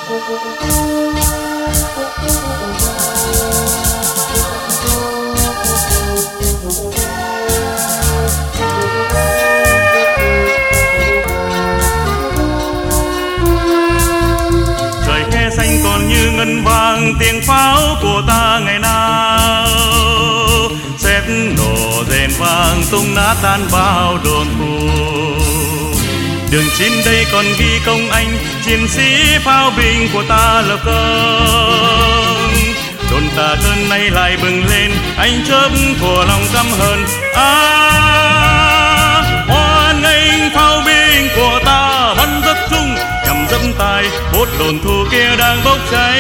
Trời khe xanh còn như ngân vàng, tiếng pháo của ta ngày nào xếp nổ rền vang tung nát tan bao đồn thù. Đường chín đây còn ghi công anh, chiến sĩ pháo binh của ta lập công. Đồn ta cơn nay lại bừng lên, anh chớp của lòng căm hờn. Hoan nghênh pháo binh của ta bắn rất trung, nhằm dẫm tài bốt đồn thù kia đang bốc cháy.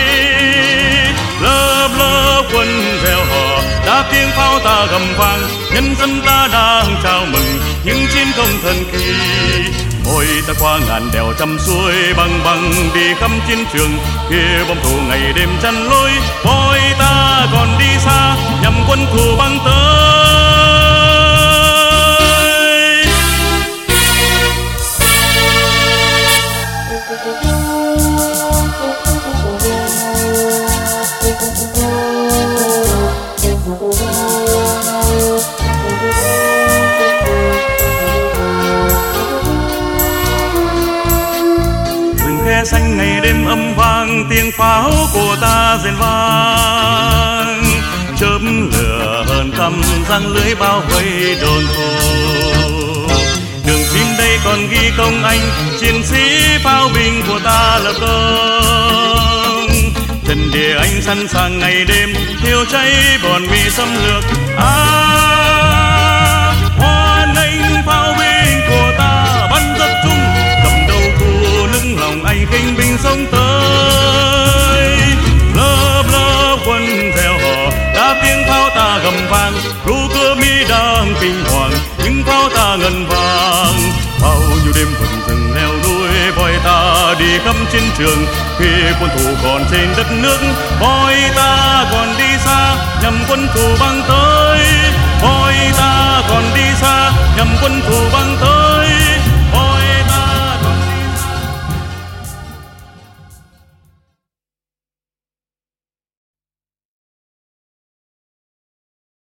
Lớp lớp quân reo hò, đáp tiếng pháo ta gầm vang, nhân dân ta đang chào mừng những chiến công thần kỳ. Ôi ta qua ngàn đèo trăm suối băng băng đi khắp chiến trường, kia bom thù ngày đêm chăn lối. Ôi ta còn đi xa nhằm quân thù băng tới. Khe xanh ngày đêm âm vang, tiếng pháo của ta rền vang. Chớp lửa hờn căm giăng lưới bao vây đồn thù. Đường chín đây còn ghi công anh, chiến sĩ pháo binh của ta lập công. Trần địa anh sẵn sàng ngày đêm thiêu cháy bọn bị xâm lược. Hoan nghênh pháo binh của ta bắn rất trung, cầm đầu thù lưng lòng anh khinh binh sông tới. Lớp lớp quân reo hò, đáp tiếng pháo ta gầm vang, ru cưa mi đang kinh hoàng, những pháo ta ngân vang. Bao nhiêu đêm vần rừng leo núi, voi ta đi khắp chiến trường, khi quân thù còn trên đất nước. Voi ta còn đi xa nhằm quân thù băng tới, voi ta còn đi xa nhằm quân thù băng tới.